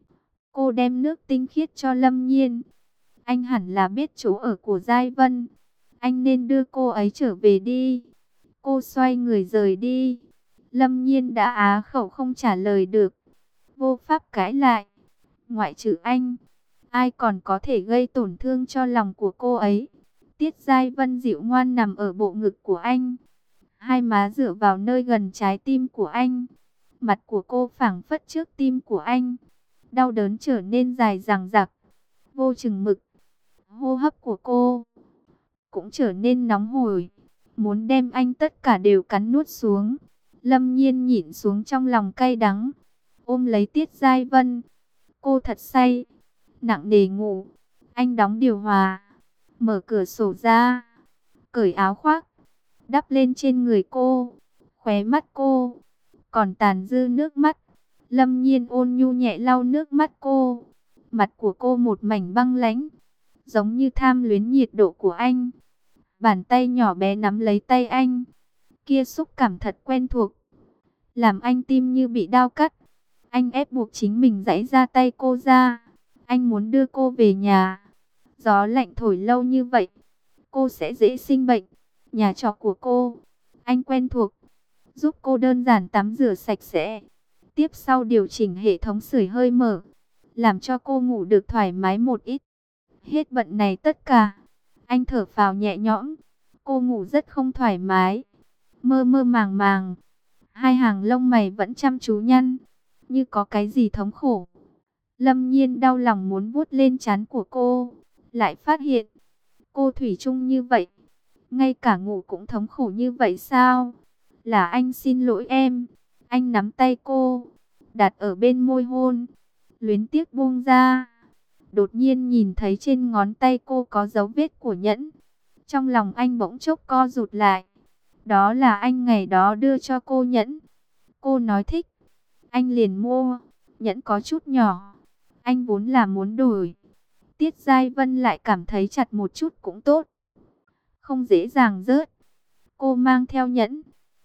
Cô đem nước tinh khiết cho Lâm Nhiên. Anh hẳn là biết chỗ ở của Giai Vân, anh nên đưa cô ấy trở về đi. Cô xoay người rời đi. Lâm Nhiên đã á khẩu không trả lời được, vô pháp cãi lại. Ngoại trừ anh, ai còn có thể gây tổn thương cho lòng của cô ấy? Tiết Giai Vân dịu ngoan nằm ở bộ ngực của anh, hai má dựa vào nơi gần trái tim của anh. Mặt của cô phảng phất trước tim của anh, đau đớn trở nên dài dằng dặc, vô chừng mực. Hô hấp của cô cũng trở nên nóng hổi, muốn đem anh tất cả đều cắn nuốt xuống. Lâm Nhiên nhịn xuống trong lòng cay đắng, ôm lấy Tiết Giai Vân. Cô thật say, nặng nề ngủ. Anh đóng điều hòa, mở cửa sổ ra, cởi áo khoác, đắp lên trên người cô. Khóe mắt cô còn tàn dư nước mắt. Lâm Nhiên ôn nhu nhẹ lau nước mắt cô. Mặt của cô một mảnh băng lãnh, giống như tham luyến nhiệt độ của anh. Bàn tay nhỏ bé nắm lấy tay anh, kia xúc cảm thật quen thuộc, làm anh tim như bị đao cắt. Anh ép buộc chính mình giãy ra tay cô ra. Anh muốn đưa cô về nhà. Gió lạnh thổi lâu như vậy, cô sẽ dễ sinh bệnh. Nhà trọ của cô, anh quen thuộc, giúp cô đơn giản tắm rửa sạch sẽ. Tiếp sau điều chỉnh hệ thống sưởi hơi mở, làm cho cô ngủ được thoải mái một ít. Hết bận này tất cả, anh thở phào nhẹ nhõm. Cô ngủ rất không thoải mái, mơ mơ màng màng, hai hàng lông mày vẫn chăm chú nhăn, như có cái gì thống khổ. Lâm Nhiên đau lòng muốn vuốt lên trán của cô, lại phát hiện cô thủy chung như vậy, ngay cả ngủ cũng thống khổ như vậy sao? Là anh xin lỗi em. Anh nắm tay cô, đặt ở bên môi hôn, luyến tiếc buông ra. Đột nhiên nhìn thấy trên ngón tay cô có dấu vết của nhẫn, trong lòng anh bỗng chốc co rụt lại. Đó là anh ngày đó đưa cho cô nhẫn. Cô nói thích, anh liền mua. Nhẫn có chút nhỏ, anh vốn là muốn đổi. Tiết Giai Vân lại cảm thấy chặt một chút cũng tốt, không dễ dàng rớt. Cô mang theo nhẫn,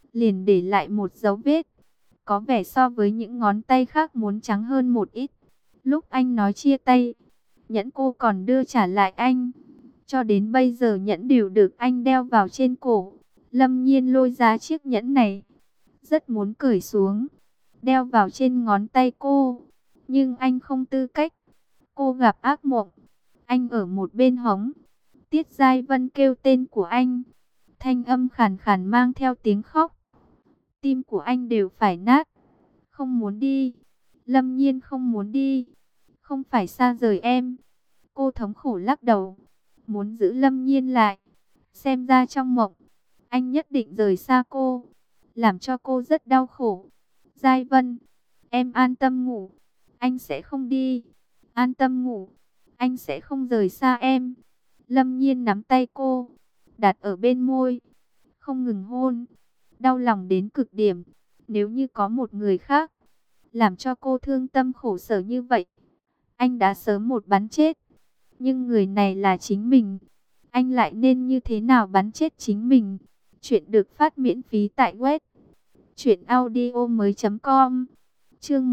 liền để lại một dấu vết. Có vẻ so với những ngón tay khác muốn trắng hơn một ít. Lúc anh nói chia tay, nhẫn cô còn đưa trả lại anh. Cho đến bây giờ nhẫn đều được anh đeo vào trên cổ. Lâm Nhiên lôi ra chiếc nhẫn này, rất muốn cởi xuống, đeo vào trên ngón tay cô. Nhưng anh không tư cách. Cô gặp ác mộng. Anh ở một bên hóng. Tiết Giai Vân kêu tên của anh. Thanh âm khàn khàn mang theo tiếng khóc. Tim của anh đều phải nát. Không muốn đi. Lâm Nhiên không muốn đi. Không phải xa rời em. Cô thống khổ lắc đầu. Muốn giữ Lâm Nhiên lại. Xem ra trong mộng, anh nhất định rời xa cô. Làm cho cô rất đau khổ. Giai Vân, em an tâm ngủ. Anh sẽ không đi. An tâm ngủ. Anh sẽ không rời xa em. Lâm Nhiên nắm tay cô, đặt ở bên môi, không ngừng hôn. Đau lòng đến cực điểm. Nếu như có một người khác, làm cho cô thương tâm khổ sở như vậy, anh đã sớm một bắn chết. Nhưng người này là chính mình. Anh lại nên như thế nào bắn chết chính mình? Chuyện được phát miễn phí tại web truyệnaudiomoi.com. Chương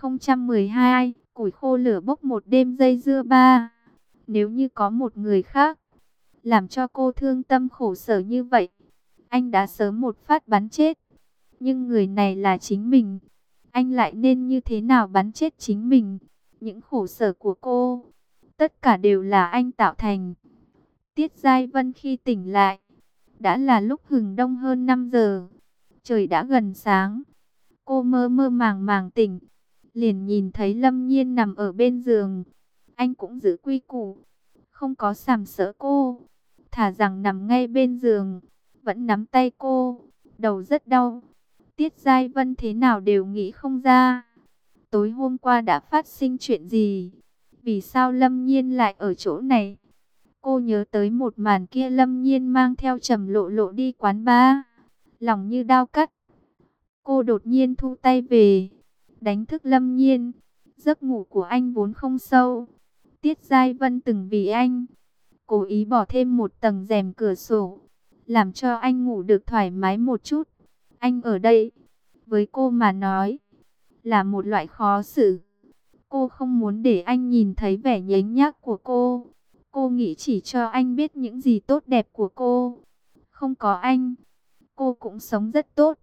1012, củi khô lửa bốc một đêm dây dưa ba. Nếu như có một người khác, làm cho cô thương tâm khổ sở như vậy, anh đã sớm một phát bắn chết. Nhưng người này là chính mình. Anh lại nên như thế nào bắn chết chính mình? Những khổ sở của cô, tất cả đều là anh tạo thành. Tiết Giai Vân khi tỉnh lại, đã là lúc hừng đông hơn 5 giờ. Trời đã gần sáng. Cô mơ mơ màng màng tỉnh, liền nhìn thấy Lâm Nhiên nằm ở bên giường. Anh cũng giữ quy củ, không có sàm sỡ cô, thà rằng nằm ngay bên giường, vẫn nắm tay cô. Đầu rất đau. Tiết Giai Vân thế nào đều nghĩ không ra. Tối hôm qua đã phát sinh chuyện gì? Vì sao Lâm Nhiên lại ở chỗ này? Cô nhớ tới một màn kia, Lâm Nhiên mang theo Trầm Lộ Lộ đi quán bar, lòng như đao cắt. Cô đột nhiên thu tay về, đánh thức Lâm Nhiên. Giấc ngủ của anh vốn không sâu. Tiết Giai Vân từng vì anh cố ý bỏ thêm một tầng rèm cửa sổ, làm cho anh ngủ được thoải mái một chút. Anh ở đây, với cô mà nói, là một loại khó xử. Cô không muốn để anh nhìn thấy vẻ nhếch nhác của cô. Cô nghĩ chỉ cho anh biết những gì tốt đẹp của cô. Không có anh, cô cũng sống rất tốt,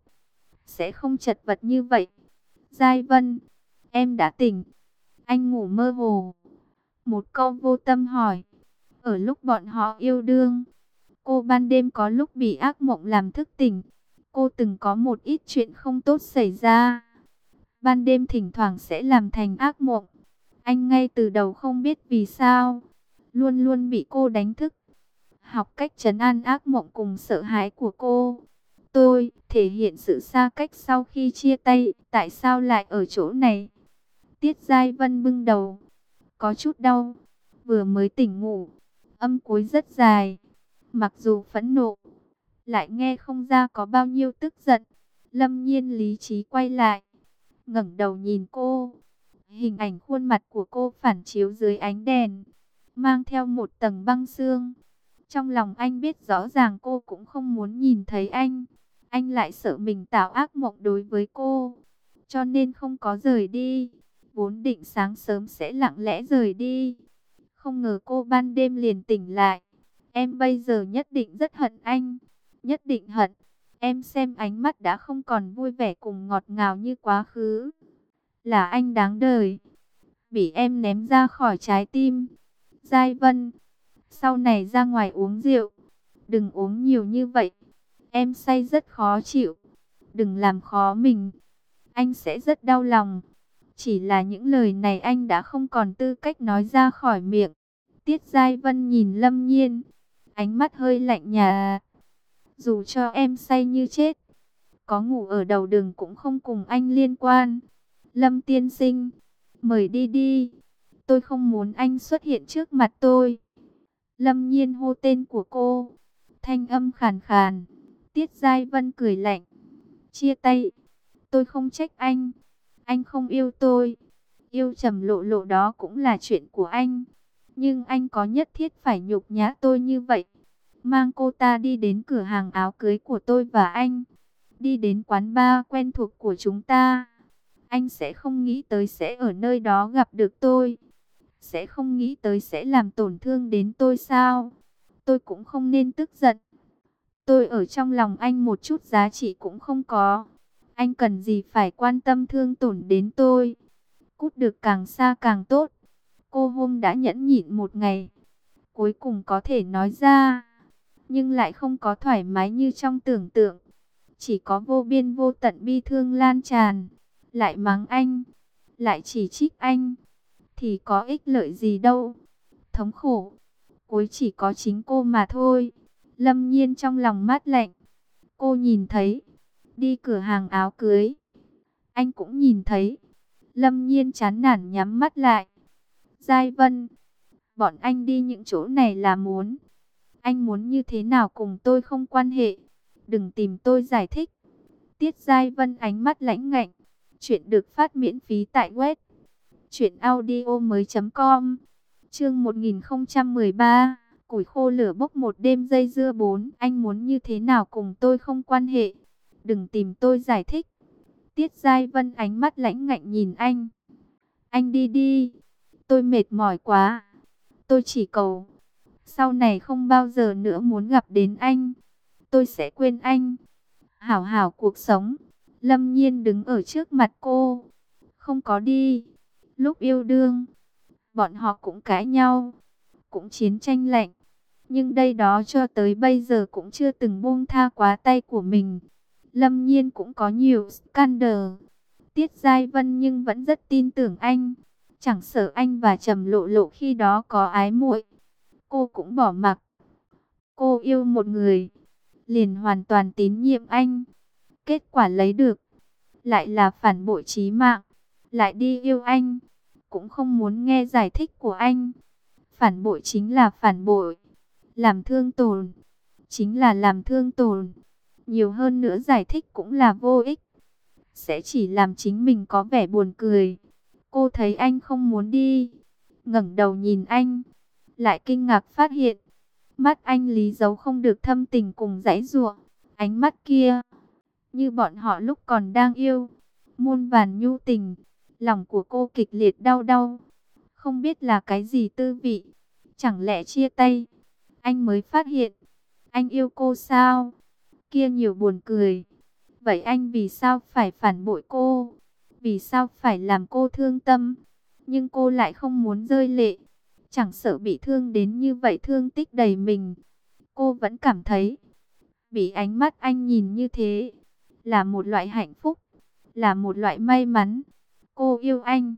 sẽ không chật vật như vậy. Giai Vân, em đã tỉnh. Anh ngủ mơ hồ. Một câu vô tâm hỏi. Ở lúc bọn họ yêu đương, cô ban đêm có lúc bị ác mộng làm thức tỉnh. Cô từng có một ít chuyện không tốt xảy ra. Ban đêm thỉnh thoảng sẽ làm thành ác mộng. Anh ngay từ đầu không biết vì sao, luôn luôn bị cô đánh thức. Học cách trấn an ác mộng cùng sợ hãi của cô. Tôi thể hiện sự xa cách sau khi chia tay. Tại sao lại ở chỗ này? Tiết Giai Vân bưng đầu, có chút đau. Vừa mới tỉnh ngủ, âm cuối rất dài. Mặc dù phẫn nộ, lại nghe không ra có bao nhiêu tức giận. Lâm Nhiên lý trí quay lại, ngẩng đầu nhìn cô. Hình ảnh khuôn mặt của cô phản chiếu dưới ánh đèn, mang theo một tầng băng sương. Trong lòng anh biết rõ ràng cô cũng không muốn nhìn thấy anh. Anh lại sợ mình tạo ác mộng đối với cô, cho nên không có rời đi. Vốn định sáng sớm sẽ lặng lẽ rời đi, không ngờ cô ban đêm liền tỉnh lại. Em bây giờ nhất định rất hận anh. Nhất định hận. Em xem ánh mắt đã không còn vui vẻ cùng ngọt ngào như quá khứ. Là anh đáng đời, bị em ném ra khỏi trái tim. Giai Vân, sau này ra ngoài uống rượu, đừng uống nhiều như vậy. Em say rất khó chịu. Đừng làm khó mình, anh sẽ rất đau lòng. Chỉ là những lời này anh đã không còn tư cách nói ra khỏi miệng. Tiết Giai Vân nhìn Lâm Nhiên, ánh mắt hơi lạnh nhạt. Dù cho em say như chết, có ngủ ở đầu đường cũng không cùng anh liên quan. Lâm tiên sinh, mời đi đi. Tôi không muốn anh xuất hiện trước mặt tôi. Lâm Nhiên hô tên của cô, thanh âm khàn khàn. Tiết Giai Vân cười lạnh. Chia tay, tôi không trách anh. Anh không yêu tôi. Yêu Trầm Lộ Lộ đó cũng là chuyện của anh. Nhưng anh có nhất thiết phải nhục nhã tôi như vậy, mang cô ta đi đến cửa hàng áo cưới của tôi và anh, đi đến quán bar quen thuộc của chúng ta. Anh sẽ không nghĩ tới sẽ ở nơi đó gặp được tôi. Sẽ không nghĩ tới sẽ làm tổn thương đến tôi sao? Tôi cũng không nên tức giận. Tôi ở trong lòng anh một chút giá trị cũng không có. Anh cần gì phải quan tâm thương tổn đến tôi? Cút được càng xa càng tốt. Cô hôm đã nhẫn nhịn một ngày, cuối cùng có thể nói ra, nhưng lại không có thoải mái như trong tưởng tượng. Chỉ có vô biên vô tận bi thương lan tràn. Lại mắng anh, lại chỉ trích anh, thì có ích lợi gì đâu. Thống khổ, cuối chỉ có chính cô mà thôi. Lâm Nhiên trong lòng mát lạnh. Cô nhìn thấy, đi cửa hàng áo cưới. Anh cũng nhìn thấy. Lâm Nhiên chán nản nhắm mắt lại. Giai Vân, bọn anh đi những chỗ này là muốn. Anh muốn như thế nào cùng tôi không quan hệ. Đừng tìm tôi giải thích. Tiết Giai Vân ánh mắt lãnh ngạnh. Chuyện được phát miễn phí tại web truyệnaudiomoi.com. Chương 1013, củi khô lửa bốc một đêm dây dưa 4. Anh muốn như thế nào cùng tôi không quan hệ. Đừng tìm tôi giải thích. Tiết Giai Vân ánh mắt lãnh ngạnh nhìn anh. Anh đi đi. Tôi mệt mỏi quá. Tôi chỉ cầu sau này không bao giờ nữa muốn gặp đến anh. Tôi sẽ quên anh. Hảo hảo cuộc sống. Lâm Nhiên đứng ở trước mặt cô. Không có đi. Lúc yêu đương, bọn họ cũng cãi nhau, cũng chiến tranh lạnh. Nhưng đây đó cho tới bây giờ cũng chưa từng buông tha quá tay của mình. Lâm Nhiên cũng có nhiều scandal. Tiết Giai Vân nhưng vẫn rất tin tưởng anh. Chẳng sợ anh và Trầm Lộ Lộ khi đó có ái muội, cô cũng bỏ mặc. Cô yêu một người, liền hoàn toàn tín nhiệm anh. Kết quả lấy được, lại là phản bội chí mạng. Lại đi yêu anh, cũng không muốn nghe giải thích của anh. Phản bội chính là phản bội. Làm thương tổn, chính là làm thương tổn. Nhiều hơn nữa giải thích cũng là vô ích. Sẽ chỉ làm chính mình có vẻ buồn cười. Cô thấy anh không muốn đi, ngẩng đầu nhìn anh, lại kinh ngạc phát hiện mắt anh lý giấu không được thâm tình cùng giãy giụa. Ánh mắt kia, như bọn họ lúc còn đang yêu, muôn vàn nhu tình. Lòng của cô kịch liệt đau đau, không biết là cái gì tư vị. Chẳng lẽ chia tay, anh mới phát hiện anh yêu cô sao? Kia nhiều buồn cười. Vậy anh vì sao phải phản bội cô? Vì sao phải làm cô thương tâm? Nhưng cô lại không muốn rơi lệ. Chẳng sợ bị thương đến như vậy, thương tích đầy mình. Cô vẫn cảm thấy bị ánh mắt anh nhìn như thế là một loại hạnh phúc, là một loại may mắn. Cô yêu anh,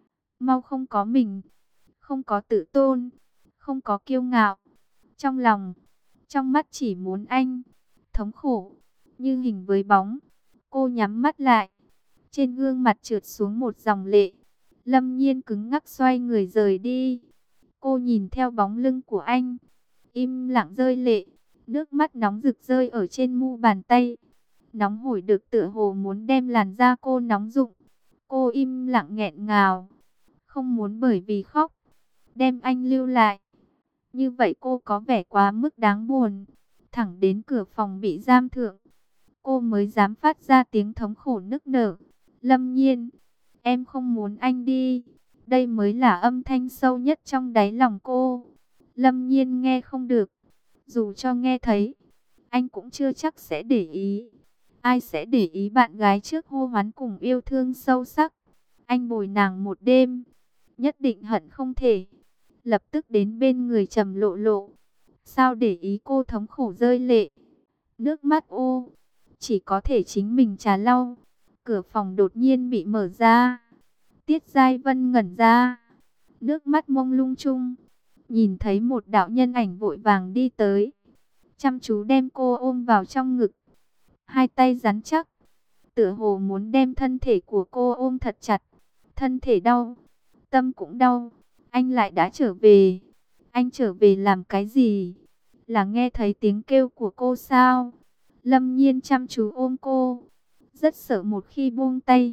mau không có mình, không có tự tôn, không có kiêu ngạo. Trong lòng, trong mắt chỉ muốn anh. Thống khổ, như hình với bóng. Cô nhắm mắt lại, trên gương mặt trượt xuống một dòng lệ. Lâm Nhiên cứng ngắc xoay người rời đi. Cô nhìn theo bóng lưng của anh, im lặng rơi lệ. Nước mắt nóng rực rơi ở trên mu bàn tay. Nóng hổi được tựa hồ muốn đem làn da cô nóng rụng. Cô im lặng nghẹn ngào, không muốn bởi vì khóc đem anh lưu lại. Như vậy cô có vẻ quá mức đáng buồn. Thẳng đến cửa phòng bị giam thượng, cô mới dám phát ra tiếng thống khổ nức nở. Lâm Nhiên, em không muốn anh đi. Đây mới là âm thanh sâu nhất trong đáy lòng cô. Lâm Nhiên nghe không được. Dù cho nghe thấy, anh cũng chưa chắc sẽ để ý. Ai sẽ để ý bạn gái trước hô hoán cùng yêu thương sâu sắc. Anh bồi nàng một đêm, nhất định hận không thể lập tức đến bên người Trầm Lộ Lộ. Sao để ý cô thống khổ rơi lệ, nước mắt ô, chỉ có thể chính mình trà lau. Cửa phòng đột nhiên bị mở ra. Tiết Giai Vân ngẩn ra, nước mắt mông lung chung, nhìn thấy một đạo nhân ảnh vội vàng đi tới, chăm chú đem cô ôm vào trong ngực. Hai tay rắn chắc, tựa hồ muốn đem thân thể của cô ôm thật chặt. Thân thể đau, tâm cũng đau. Anh lại đã trở về. Anh trở về làm cái gì? Là nghe thấy tiếng kêu của cô sao? Lâm Nhiên chăm chú ôm cô, rất sợ một khi buông tay,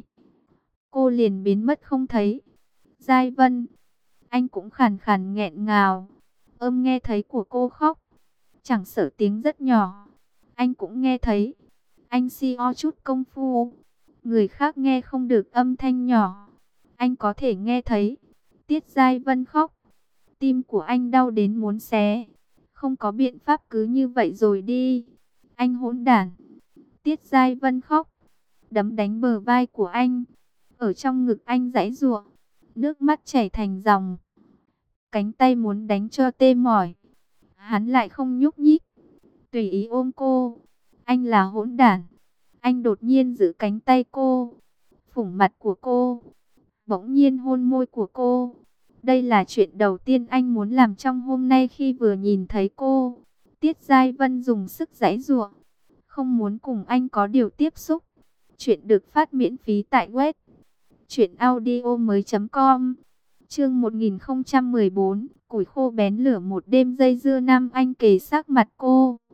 cô liền biến mất không thấy. Giai Vân, anh cũng khàn khàn nghẹn ngào, nghe thấy của cô khóc. Chẳng sợ tiếng rất nhỏ, anh cũng nghe thấy. Anh xio chút công phu. Người khác nghe không được âm thanh nhỏ. Anh có thể nghe thấy. Tiết Giai Vân khóc. Tim của anh đau đến muốn xé. Không có biện pháp cứ như vậy rồi đi. Anh hỗn đản. Tiết Giai Vân khóc. Đấm đánh bờ vai của anh. Ở trong ngực anh giãy giụa. Nước mắt chảy thành dòng. Cánh tay muốn đánh cho tê mỏi. Hắn lại không nhúc nhích. Tùy ý ôm cô. Anh là hỗn đản. Anh đột nhiên giữ cánh tay cô. Phủng mặt của cô. Bỗng nhiên hôn môi của cô. Đây là chuyện đầu tiên anh muốn làm trong hôm nay khi vừa nhìn thấy cô. Tiết Giai Vân dùng sức giãy giụa. Không muốn cùng anh có điều tiếp xúc. Chuyện được phát miễn phí tại web truyệnaudiomoi.com. Chương 1014, củi khô bén lửa một đêm dây dưa. Nam Anh kề sát mặt cô.